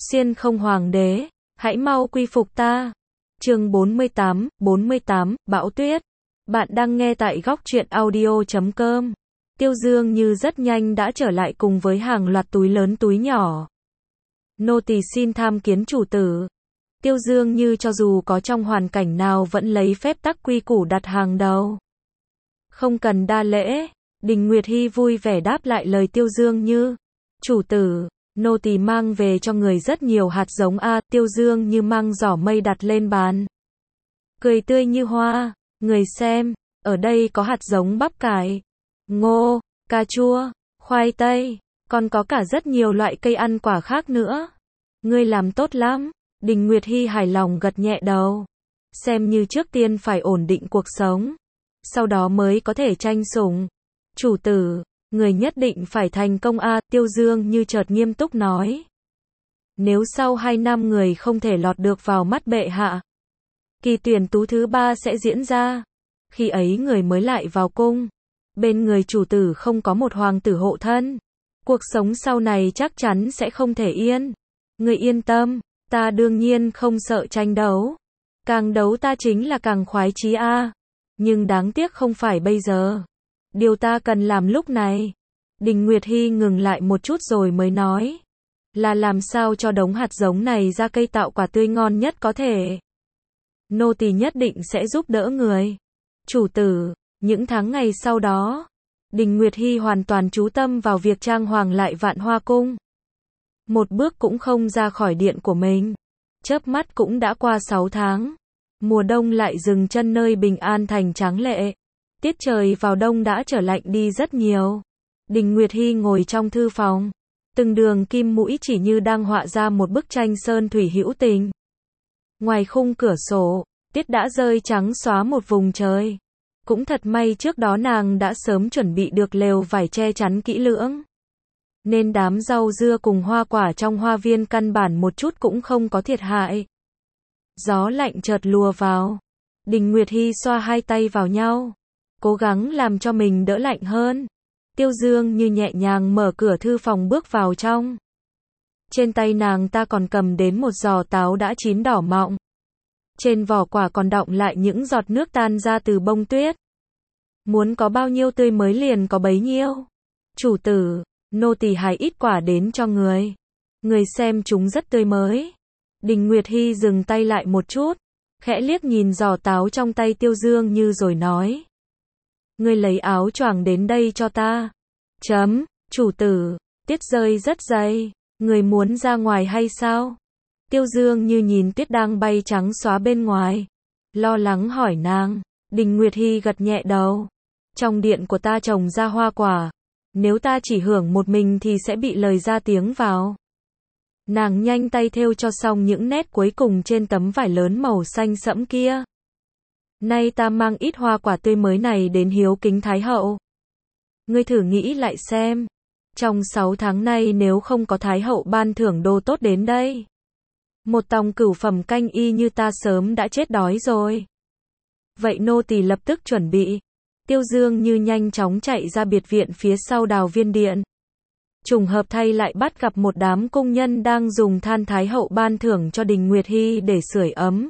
Xiên không hoàng đế, hãy mau quy phục ta. Chương 48, Bão Tuyết. Bạn đang nghe tại góc truyện audio.com. Tiêu Dương Như rất nhanh đã trở lại cùng với hàng loạt túi lớn túi nhỏ. Nô tỳ xin tham kiến chủ tử. Tiêu Dương Như cho dù có trong hoàn cảnh nào vẫn lấy phép tắc quy củ đặt hàng đầu. Không cần đa lễ, Đình Nguyệt Hi vui vẻ đáp lại lời Tiêu Dương Như. Chủ tử, nô tỳ mang về cho người rất nhiều hạt giống a. Tiêu Dương Như mang giỏ mây đặt lên bàn. Cười tươi như hoa, người xem, ở đây có hạt giống bắp cải, ngô, cà chua, khoai tây, còn có cả rất nhiều loại cây ăn quả khác nữa. Ngươi làm tốt lắm. Đình Nguyệt Hi hài lòng gật nhẹ đầu. Xem như trước tiên phải ổn định cuộc sống, sau đó mới có thể tranh sủng. Chủ tử, người nhất định phải thành công a. Tiêu Dương Như chợt nghiêm túc nói. Nếu sau 2 năm người không thể lọt được vào mắt bệ hạ, kỳ tuyển tú thứ 3 sẽ diễn ra. Khi ấy người mới lại vào cung. Bên người chủ tử không có một hoàng tử hộ thân. Cuộc sống sau này chắc chắn sẽ không thể yên. Người yên tâm, ta đương nhiên không sợ tranh đấu. Càng đấu ta chính là càng khoái chí a. Nhưng đáng tiếc không phải bây giờ. Điều ta cần làm lúc này. Đình Nguyệt Hi ngừng lại một chút rồi mới nói. Là làm sao cho đống hạt giống này ra cây tạo quả tươi ngon nhất có thể. Nô tỳ nhất định sẽ giúp đỡ người. Chủ tử, những tháng ngày sau đó, Đình Nguyệt Hi hoàn toàn chú tâm vào việc trang hoàng lại Vạn Hoa Cung. Một bước cũng không ra khỏi điện của mình. Chớp mắt cũng đã qua 6 tháng. Mùa đông lại dừng chân nơi Bình An thành tráng lệ. Tiết trời vào đông đã trở lạnh đi rất nhiều. Đình Nguyệt Hi ngồi trong thư phòng. Từng đường kim mũi chỉ như đang họa ra một bức tranh sơn thủy hữu tình. Ngoài khung cửa sổ, tiết đã rơi trắng xóa một vùng trời. Cũng thật may trước đó nàng đã sớm chuẩn bị được lều vải che chắn kỹ lưỡng. Nên đám rau dưa cùng hoa quả trong hoa viên căn bản một chút cũng không có thiệt hại. Gió lạnh chợt lùa vào. Đình Nguyệt Hi xoa hai tay vào nhau, cố gắng làm cho mình đỡ lạnh hơn. Tiêu Dương Như nhẹ nhàng mở cửa thư phòng bước vào trong. Trên tay nàng ta còn cầm đến một giò táo đã chín đỏ mọng. Trên vỏ quả còn đọng lại những giọt nước tan ra từ bông tuyết. Muốn có bao nhiêu tươi mới liền có bấy nhiêu. Chủ tử, nô tỳ hái ít quả đến cho người. Người xem chúng rất tươi mới. Đình Nguyệt Hi dừng tay lại một chút, khẽ liếc nhìn giò táo trong tay Tiêu Dương Như rồi nói. Ngươi lấy áo choàng đến đây cho ta. Chủ tử, tiết rơi rất dày, người muốn ra ngoài hay sao? Tiêu Dương Như nhìn tuyết đang bay trắng xóa bên ngoài, lo lắng hỏi nàng. Đình Nguyệt Hi gật nhẹ đầu. Trong điện của ta trồng ra hoa quả, nếu ta chỉ hưởng một mình thì sẽ bị lời ra tiếng vào. Nàng nhanh tay thêu cho xong những nét cuối cùng trên tấm vải lớn màu xanh sẫm kia. Nay ta mang ít hoa quả tươi mới này đến hiếu kính Thái hậu. Ngươi thử nghĩ lại xem, trong 6 tháng nay nếu không có Thái hậu ban thưởng đồ tốt đến đây, một tòng cửu phẩm canh y như ta sớm đã chết đói rồi. Vậy nô tỳ lập tức chuẩn bị. Tiêu Dương Như nhanh chóng chạy ra biệt viện phía sau Đào Viên Điện. Trùng hợp thay lại bắt gặp một đám cung nhân đang dùng than Thái hậu ban thưởng cho Đình Nguyệt Hi để sưởi ấm.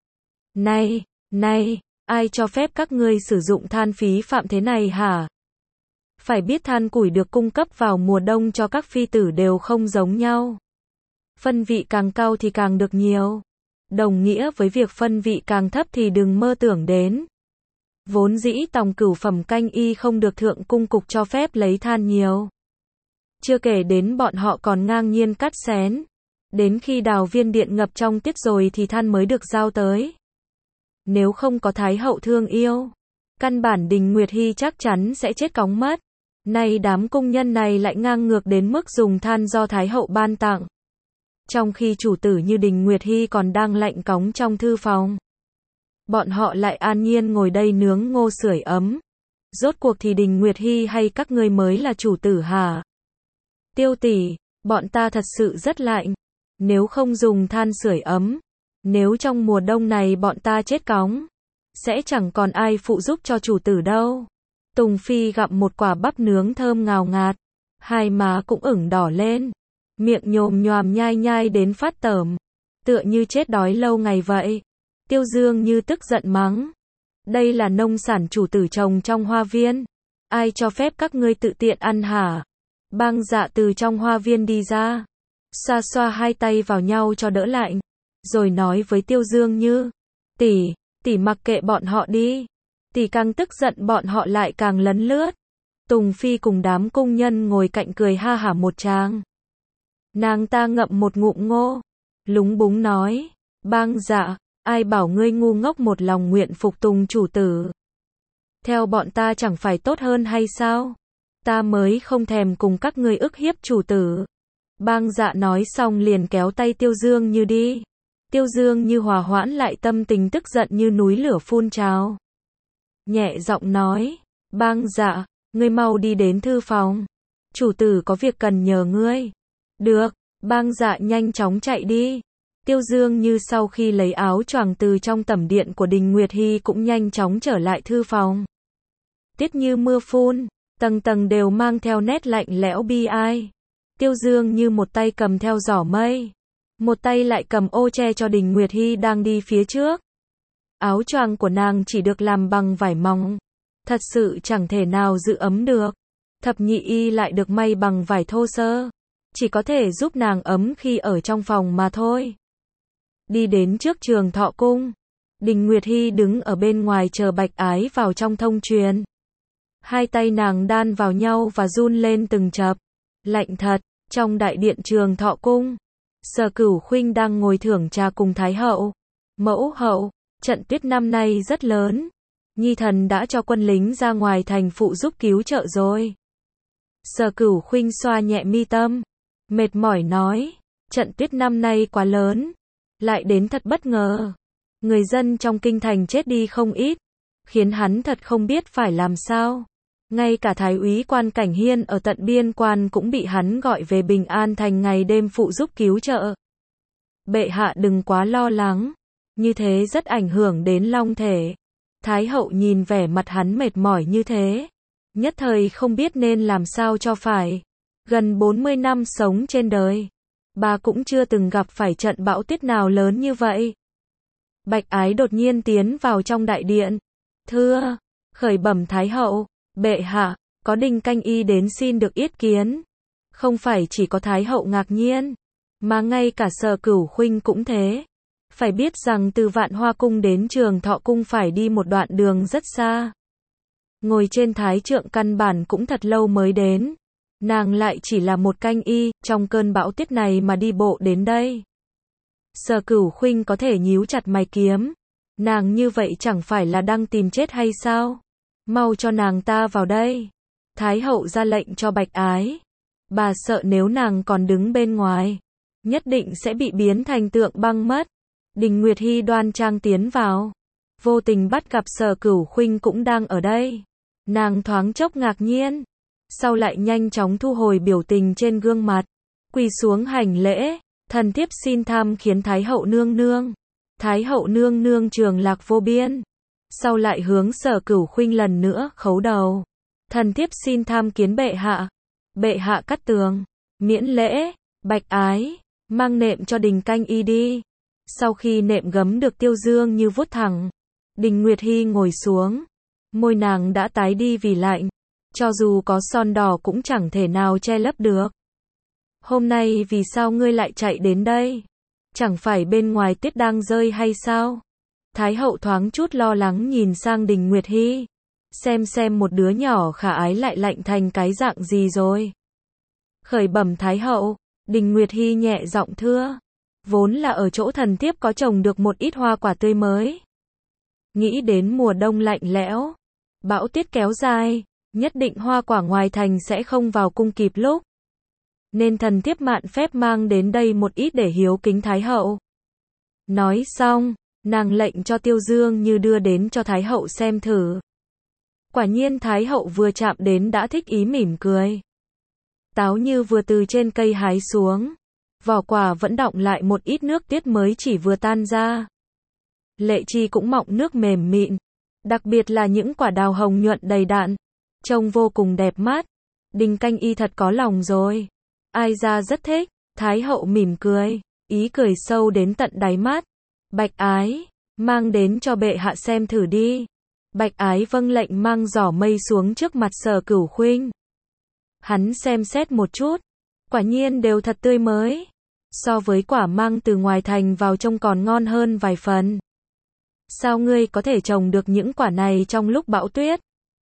Này, ai cho phép các ngươi sử dụng than phí phạm thế này hả? Phải biết than củi được cung cấp vào mùa đông cho các phi tử đều không giống nhau. Phân vị càng cao thì càng được nhiều. Đồng nghĩa với việc phân vị càng thấp thì đừng mơ tưởng đến. Vốn dĩ tòng cửu phẩm canh y không được thượng cung cục cho phép lấy than nhiều. Chưa kể đến bọn họ còn ngang nhiên cắt xén. Đến khi Đào Viên Điện ngập trong tiết rồi thì than mới được giao tới. Nếu không có Thái hậu thương yêu, căn bản Đình Nguyệt Hi chắc chắn sẽ chết cóng mất. Nay đám cung nhân này lại ngang ngược đến mức dùng than do Thái hậu ban tặng. Trong khi chủ tử như Đình Nguyệt Hi còn đang lạnh cóng trong thư phòng, bọn họ lại an nhiên ngồi đây nướng ngô sưởi ấm. Rốt cuộc thì Đình Nguyệt Hi hay các ngươi mới là chủ tử hả? Tiêu tỷ, bọn ta thật sự rất lạnh. Nếu không dùng than sưởi ấm, nếu trong mùa đông này bọn ta chết cóng, sẽ chẳng còn ai phụ giúp cho chủ tử đâu. Tùng Phi gặm một quả bắp nướng thơm ngào ngạt, hai má cũng ửng đỏ lên. miệng nhồm nhoàm nhai nhai đến phát tởm, tựa như chết đói lâu ngày vậy. Tiêu Dương Như tức giận mắng. Đây là nông sản chủ tử trồng trong hoa viên. Ai cho phép các ngươi tự tiện ăn hả? Bang Dạ từ trong hoa viên đi ra, xoa xoa hai tay vào nhau cho đỡ lạnh, rồi nói với Tiêu Dương Như, tỷ mặc kệ bọn họ đi. Tỷ càng tức giận bọn họ lại càng lấn lướt. Tùng Phi cùng đám công nhân ngồi cạnh cười ha hả một tràng. Nàng ta ngậm một ngụm ngô, lúng búng nói, Bang Dạ, ai bảo ngươi ngu ngốc một lòng nguyện phục tùng chủ tử. Theo bọn ta chẳng phải tốt hơn hay sao? Ta mới không thèm cùng các ngươi ức hiếp chủ tử. Bang Dạ nói xong liền kéo tay Tiêu Dương Như đi. Tiêu Dương Như hòa hoãn lại tâm tình tức giận như núi lửa phun trào. Nhẹ giọng nói, Bang Dạ, ngươi mau đi đến thư phòng. Chủ tử có việc cần nhờ ngươi. Được, Bang Dạ nhanh chóng chạy đi. Tiêu Dương Như sau khi lấy áo choàng từ trong tẩm điện của Đình Nguyệt Hy cũng nhanh chóng trở lại thư phòng. Tiết như mưa phun, tầng tầng đều mang theo nét lạnh lẽo bi ai. Tiêu Dương Như một tay cầm theo giỏ mây, một tay lại cầm ô che cho Đình Nguyệt Hy đang đi phía trước. Áo choàng của nàng chỉ được làm bằng vải mỏng, thật sự chẳng thể nào giữ ấm được. Thập nhị y lại được may bằng vải thô sơ, chỉ có thể giúp nàng ấm khi ở trong phòng mà thôi. Đi đến trước Trường Thọ Cung, Đình Nguyệt Hy đứng ở bên ngoài chờ Bạch Ái vào trong thông truyền. Hai tay nàng đan vào nhau và run lên từng chập. Lạnh thật. Trong đại điện Trường Thọ Cung, Sở Cửu Khuynh đang ngồi thưởng trà cùng Thái hậu. Mẫu hậu, trận tuyết năm nay rất lớn. Nhi thần đã cho quân lính ra ngoài thành phụ giúp cứu trợ rồi. Sở Cửu Khuynh xoa nhẹ mi tâm, mệt mỏi nói, trận tuyết năm nay quá lớn, lại đến thật bất ngờ. Người dân trong kinh thành chết đi không ít, khiến hắn thật không biết phải làm sao. Ngay cả Thái úy Quan Cảnh Hiên ở tận biên quan cũng bị hắn gọi về Bình An thành ngày đêm phụ giúp cứu trợ. Bệ hạ đừng quá lo lắng, như thế rất ảnh hưởng đến long thể. Thái hậu nhìn vẻ mặt hắn mệt mỏi như thế, nhất thời không biết nên làm sao cho phải. Gần 40 năm sống trên đời, bà cũng chưa từng gặp phải trận bão tuyết nào lớn như vậy. Bạch Ái đột nhiên tiến vào trong đại điện. Thưa, khởi bẩm Thái hậu, bệ hạ, có Đinh Canh Y đến xin được yết kiến. Không phải chỉ có Thái hậu ngạc nhiên, mà ngay cả Sở Cửu Khuynh cũng thế. Phải biết rằng từ Vạn Hoa Cung đến Trường Thọ Cung phải đi một đoạn đường rất xa. Ngồi trên thái trượng căn bản cũng thật lâu mới đến. Nàng lại chỉ là một canh y, trong cơn bão tuyết này mà đi bộ đến đây. Sở Cửu Khuynh có thể nhíu chặt mày kiếm. Nàng như vậy chẳng phải là đang tìm chết hay sao? Mau cho nàng ta vào đây. Thái hậu ra lệnh cho Bạch Ái. Bà sợ nếu nàng còn đứng bên ngoài, nhất định sẽ bị biến thành tượng băng mất. Đình Nguyệt Hy đoan trang tiến vào, vô tình bắt gặp Sở Cửu Khuynh cũng đang ở đây. Nàng thoáng chốc ngạc nhiên, sau lại nhanh chóng thu hồi biểu tình trên gương mặt, quỳ xuống hành lễ, thần thiếp xin tham khiến Thái hậu nương nương. Thái hậu nương nương trường lạc vô biên. Sau lại hướng Sở Cửu Khuynh lần nữa khấu đầu. Thần thiếp xin tham kiến bệ hạ. Bệ hạ cắt tường, miễn lễ. Bạch Ái, mang nệm cho Đình Canh Y đi. Sau khi nệm gấm được Tiêu Dương Như vuốt thẳng, Đình Nguyệt Hy ngồi xuống, môi nàng đã tái đi vì lạnh, cho dù có son đỏ cũng chẳng thể nào che lấp được. Hôm nay vì sao ngươi lại chạy đến đây? Chẳng phải bên ngoài tuyết đang rơi hay sao? Thái hậu thoáng chút lo lắng nhìn sang Đình Nguyệt Hy, xem một đứa nhỏ khả ái lại lạnh thành cái dạng gì rồi. Khởi bẩm Thái hậu, Đình Nguyệt Hy nhẹ giọng thưa, vốn là ở chỗ thần thiếp có trồng được một ít hoa quả tươi mới. Nghĩ đến mùa đông lạnh lẽo, bão tuyết kéo dài, nhất định hoa quả ngoài thành sẽ không vào cung kịp lúc. Nên thần thiếp mạn phép mang đến đây một ít để hiếu kính Thái hậu. Nói xong, nàng lệnh cho Tiêu Dương Như đưa đến cho Thái hậu xem thử. Quả nhiên Thái hậu vừa chạm đến đã thích ý mỉm cười. Táo như vừa từ trên cây hái xuống, vỏ quả vẫn đọng lại một ít nước tiết mới chỉ vừa tan ra. Lệ chi cũng mọng nước mềm mịn, đặc biệt là những quả đào hồng nhuận đầy đặn, trông vô cùng đẹp mắt. Đình Canh Y thật có lòng rồi. Ai ra rất thích. Thái hậu mỉm cười, ý cười sâu đến tận đáy mắt. Bạch ái, mang đến cho bệ hạ xem thử đi. Bạch ái vâng lệnh mang giỏ mây xuống trước mặt Sở Cửu Khuynh. Hắn xem xét một chút, quả nhiên đều thật tươi mới. So với quả mang từ ngoài thành vào trông còn ngon hơn vài phần. Sao ngươi có thể trồng được những quả này trong lúc bão tuyết?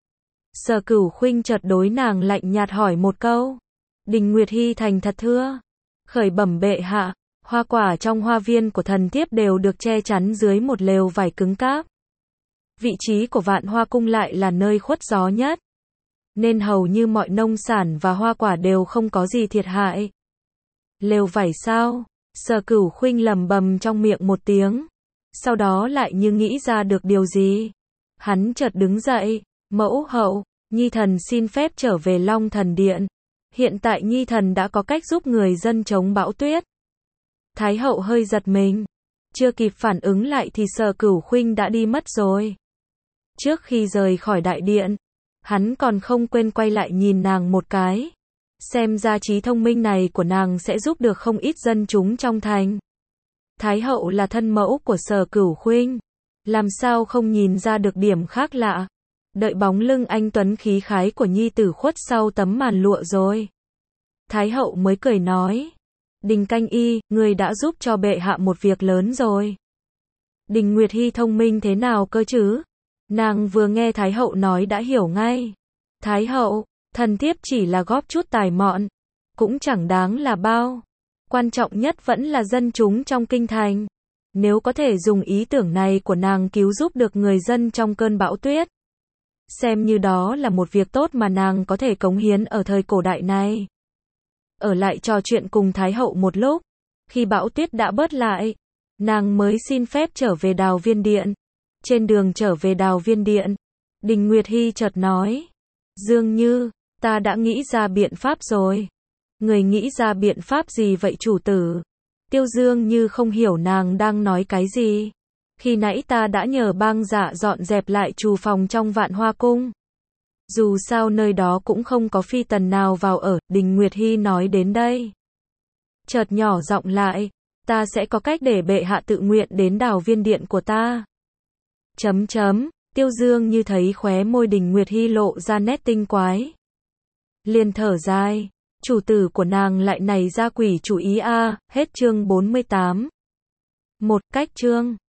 Sở Cửu Khuynh chợt đối nàng lạnh nhạt hỏi một câu. Đình Nguyệt Hi thành thật thưa. Khởi bẩm bệ hạ, hoa quả trong hoa viên của thần thiếp đều được che chắn dưới một lều vải cứng cáp. Vị trí của Vạn Hoa Cung lại là nơi khuất gió nhất, nên hầu như mọi nông sản và hoa quả đều không có gì thiệt hại. Lều vải sao? Sở Cửu Khuynh lẩm bẩm trong miệng một tiếng, sau đó lại như nghĩ ra được điều gì. Hắn chợt đứng dậy, mẫu hậu, nhi thần xin phép trở về Long Thần Điện. Hiện tại nhi thần đã có cách giúp người dân chống bão tuyết. Thái hậu hơi giật mình, chưa kịp phản ứng lại thì Sở Cửu Khuynh đã đi mất rồi. Trước khi rời khỏi đại điện, hắn còn không quên quay lại nhìn nàng một cái. Xem ra trí thông minh này của nàng sẽ giúp được không ít dân chúng trong thành. Thái hậu là thân mẫu của Sở Cửu Khuynh, làm sao không nhìn ra được điểm khác lạ. Đợi bóng lưng anh tuấn khí khái của nhi tử khuất sau tấm màn lụa rồi, Thái hậu mới cười nói. Đình Canh Y, người đã giúp cho bệ hạ một việc lớn rồi. Đình Nguyệt Hi thông minh thế nào cơ chứ? Nàng vừa nghe Thái hậu nói đã hiểu ngay. Thái hậu, thần thiếp chỉ là góp chút tài mọn, cũng chẳng đáng là bao. Quan trọng nhất vẫn là dân chúng trong kinh thành. Nếu có thể dùng ý tưởng này của nàng cứu giúp được người dân trong cơn bão tuyết, xem như đó là một việc tốt mà nàng có thể cống hiến ở thời cổ đại này. Ở lại trò chuyện cùng Thái hậu một lúc, khi bão tuyết đã bớt lại, nàng mới xin phép trở về Đào Viên Điện. Trên đường trở về Đào Viên Điện, Đình Nguyệt Hi chợt nói. Dương Như, ta đã nghĩ ra biện pháp rồi. Người nghĩ ra biện pháp gì vậy chủ tử? Tiêu Dương Như không hiểu nàng đang nói cái gì. Khi nãy ta đã nhờ bang dạ dọn dẹp lại trù phòng trong Vạn Hoa Cung. Dù sao nơi đó cũng không có phi tần nào vào ở, Đình Nguyệt Hi nói đến đây. Chợt nhỏ giọng lại, ta sẽ có cách để bệ hạ tự nguyện đến Đào Viên Điện của ta. Tiêu Dương Như thấy khóe môi Đình Nguyệt Hi lộ ra nét tinh quái. Liền thở dài, chủ tử của nàng lại nảy ra quỷ chủ ý a. Hết chương 48. Một cách chương